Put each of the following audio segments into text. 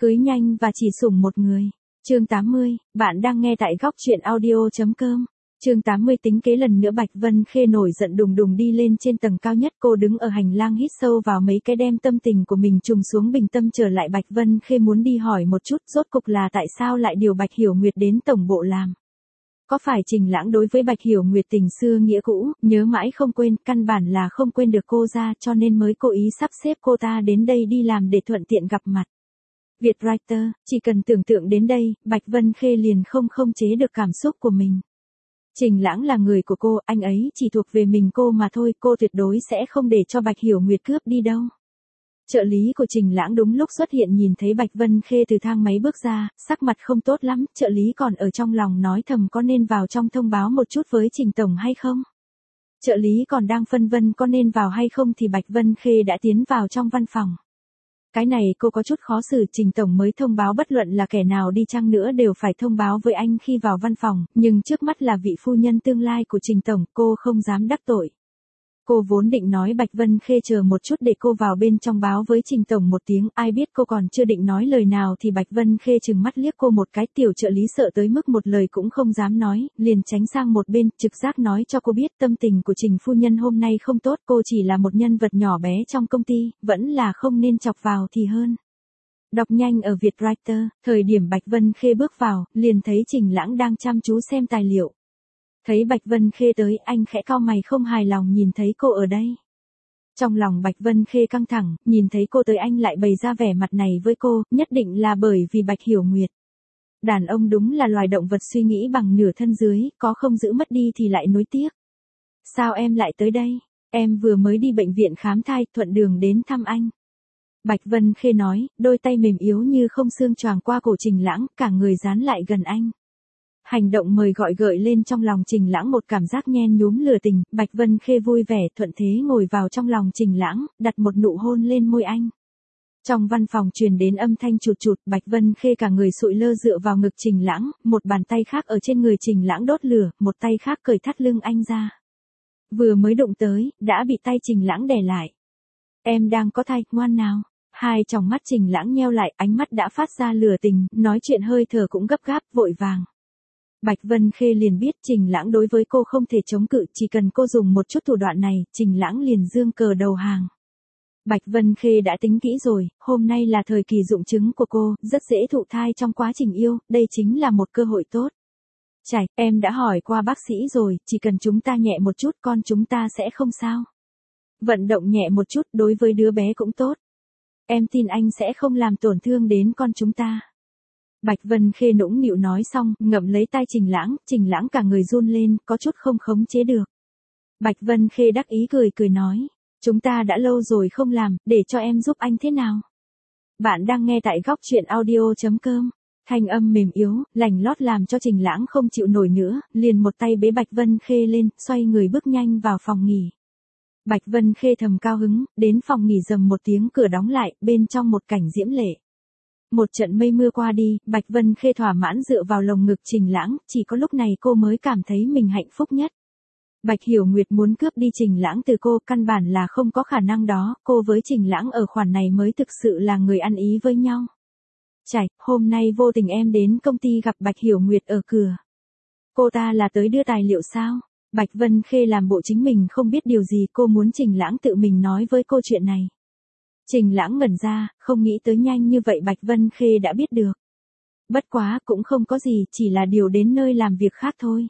Cưới nhanh và chỉ sủng một người. Chương 80, bạn đang nghe tại góc truyện audio.com. Chương 80 tính kế lần nữa Bạch Vân Khê nổi giận đùng đùng đi lên trên tầng cao nhất, cô đứng ở hành lang hít sâu vào mấy cái đem tâm tình của mình trùng xuống bình tâm trở lại. Bạch Vân Khê muốn đi hỏi một chút rốt cục là tại sao lại điều Bạch Hiểu Nguyệt đến tổng bộ làm. Có phải Trình Lãng đối với Bạch Hiểu Nguyệt tình xưa nghĩa cũ, nhớ mãi không quên, căn bản là không quên được cô ra cho nên mới cố ý sắp xếp cô ta đến đây đi làm để thuận tiện gặp mặt. Vietwriter, chỉ cần tưởng tượng đến đây, Bạch Vân Khê liền không chế được cảm xúc của mình. Trình Lãng là người của cô, anh ấy chỉ thuộc về mình cô mà thôi, cô tuyệt đối sẽ không để cho Bạch Hiểu Nguyệt cướp đi đâu. Trợ lý của Trình Lãng đúng lúc xuất hiện nhìn thấy Bạch Vân Khê từ thang máy bước ra, sắc mặt không tốt lắm, trợ lý còn ở trong lòng nói thầm có nên vào trong thông báo một chút với Trình Tổng hay không. Trợ lý còn đang phân vân có nên vào hay không thì Bạch Vân Khê đã tiến vào trong văn phòng. Cái này cô có chút khó xử, Trình Tổng mới thông báo bất luận là kẻ nào đi chăng nữa đều phải thông báo với anh khi vào văn phòng, nhưng trước mắt là vị phu nhân tương lai của Trình Tổng, cô không dám đắc tội. Cô vốn định nói Bạch Vân Khê chờ một chút để cô vào bên trong báo với Trình Tổng một tiếng, ai biết cô còn chưa định nói lời nào thì Bạch Vân Khê trừng mắt liếc cô một cái, tiểu trợ lý sợ tới mức một lời cũng không dám nói, liền tránh sang một bên, trực giác nói cho cô biết tâm tình của Trình phu nhân hôm nay không tốt, cô chỉ là một nhân vật nhỏ bé trong công ty, vẫn là không nên chọc vào thì hơn. Đọc nhanh ở Vietwriter, thời điểm Bạch Vân Khê bước vào, liền thấy Trình Lãng đang chăm chú xem tài liệu. Thấy Bạch Vân Khê tới, anh khẽ cau mày không hài lòng nhìn thấy cô ở đây. Trong lòng Bạch Vân Khê căng thẳng, nhìn thấy cô tới anh lại bày ra vẻ mặt này với cô, nhất định là bởi vì Bạch Hiểu Nguyệt. Đàn ông đúng là loài động vật suy nghĩ bằng nửa thân dưới, có không giữ mất đi thì lại nuối tiếc. Sao em lại tới đây? Em vừa mới đi bệnh viện khám thai, thuận đường đến thăm anh. Bạch Vân Khê nói, đôi tay mềm yếu như không xương choàng qua cổ Trình Lãng, cả người dán lại gần anh. Hành động mời gọi gợi lên trong lòng Trình Lãng một cảm giác nhen nhúm lừa tình, Bạch Vân Khê vui vẻ thuận thế ngồi vào trong lòng Trình Lãng, đặt một nụ hôn lên môi anh. Trong văn phòng truyền đến âm thanh chụt chụt, Bạch Vân Khê cả người sụi lơ dựa vào ngực Trình Lãng, một bàn tay khác ở trên người Trình Lãng đốt lửa, một tay khác cởi thắt lưng anh ra. Vừa mới đụng tới, đã bị tay Trình Lãng đè lại. Em đang có thai, ngoan nào. Hai tròng mắt Trình Lãng nheo lại, ánh mắt đã phát ra lửa tình, nói chuyện hơi thở cũng gấp gáp, vội vàng. Bạch Vân Khê liền biết Trình Lãng đối với cô không thể chống cự, chỉ cần cô dùng một chút thủ đoạn này, Trình Lãng liền giương cờ đầu hàng. Bạch Vân Khê đã tính kỹ rồi, hôm nay là thời kỳ dụng trứng của cô, rất dễ thụ thai trong quá trình yêu, đây chính là một cơ hội tốt. Chảy, em đã hỏi qua bác sĩ rồi, chỉ cần chúng ta nhẹ một chút con chúng ta sẽ không sao. Vận động nhẹ một chút đối với đứa bé cũng tốt. Em tin anh sẽ không làm tổn thương đến con chúng ta. Bạch Vân Khê nũng nịu nói xong, ngậm lấy tay Trình Lãng cả người run lên, có chút không khống chế được. Bạch Vân Khê đắc ý cười nói, chúng ta đã lâu rồi không làm, để cho em giúp anh thế nào. Bạn đang nghe tại góc truyện audio.com, thanh âm mềm yếu, lành lót làm cho Trình Lãng không chịu nổi nữa, liền một tay bế Bạch Vân Khê lên, xoay người bước nhanh vào phòng nghỉ. Bạch Vân Khê thầm cao hứng, đến phòng nghỉ rầm một tiếng cửa đóng lại, bên trong một cảnh diễm lệ. Một trận mây mưa qua đi, Bạch Vân Khê thỏa mãn dựa vào lồng ngực Trình Lãng, chỉ có lúc này cô mới cảm thấy mình hạnh phúc nhất. Bạch Hiểu Nguyệt muốn cướp đi Trình Lãng từ cô, căn bản là không có khả năng đó, cô với Trình Lãng ở khoản này mới thực sự là người ăn ý với nhau. Chảy, hôm nay vô tình em đến công ty gặp Bạch Hiểu Nguyệt ở cửa. Cô ta là tới đưa tài liệu sao? Bạch Vân Khê làm bộ chính mình không biết điều gì, cô muốn Trình Lãng tự mình nói với cô chuyện này. Trình Lãng ngẩn ra, không nghĩ tới nhanh như vậy Bạch Vân Khê đã biết được. Bất quá, cũng không có gì, chỉ là điều đến nơi làm việc khác thôi.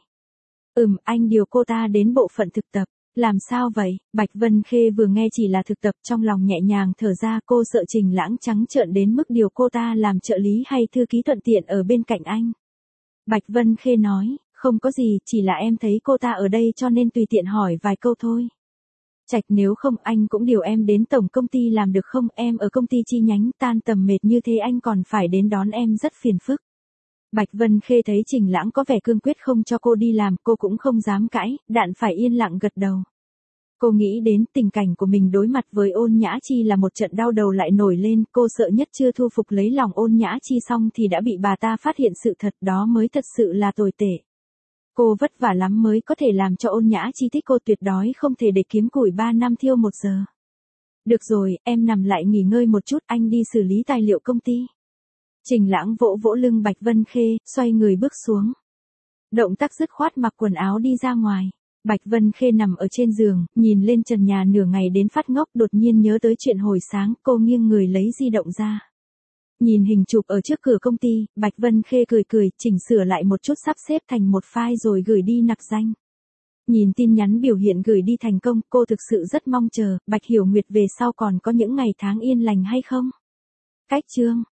Anh điều cô ta đến bộ phận thực tập. Làm sao vậy? Bạch Vân Khê vừa nghe chỉ là thực tập trong lòng nhẹ nhàng thở ra, cô sợ Trình Lãng trắng trợn đến mức điều cô ta làm trợ lý hay thư ký thuận tiện ở bên cạnh anh. Bạch Vân Khê nói, không có gì, chỉ là em thấy cô ta ở đây cho nên tùy tiện hỏi vài câu thôi. Chạch, nếu không anh cũng điều em đến tổng công ty làm được không, em ở công ty chi nhánh tan tầm mệt như thế anh còn phải đến đón em rất phiền phức. Bạch Vân Khê thấy Trình Lãng có vẻ cương quyết không cho cô đi làm, cô cũng không dám cãi, đạn phải yên lặng gật đầu. Cô nghĩ đến tình cảnh của mình đối mặt với Ôn Nhã Chi là một trận đau đầu lại nổi lên, cô sợ nhất chưa thu phục lấy lòng Ôn Nhã Chi xong thì đã bị bà ta phát hiện sự thật, đó mới thật sự là tồi tệ. Cô vất vả lắm mới có thể làm cho Ôn Nhã Chi thích cô, tuyệt đối không thể để kiếm củi 3 năm thiêu 1 giờ. Được rồi, em nằm lại nghỉ ngơi một chút, anh đi xử lý tài liệu công ty. Trình Lãng vỗ vỗ lưng Bạch Vân Khê, xoay người bước xuống. Động tác dứt khoát mặc quần áo đi ra ngoài. Bạch Vân Khê nằm ở trên giường, nhìn lên trần nhà nửa ngày đến phát ngốc, đột nhiên nhớ tới chuyện hồi sáng, cô nghiêng người lấy di động ra. Nhìn hình chụp ở trước cửa công ty, Bạch Vân Khê cười cười, chỉnh sửa lại một chút sắp xếp thành một file rồi gửi đi nặc danh. Nhìn tin nhắn biểu hiện gửi đi thành công, cô thực sự rất mong chờ, Bạch Hiểu Nguyệt về sau còn có những ngày tháng yên lành hay không? Cách chương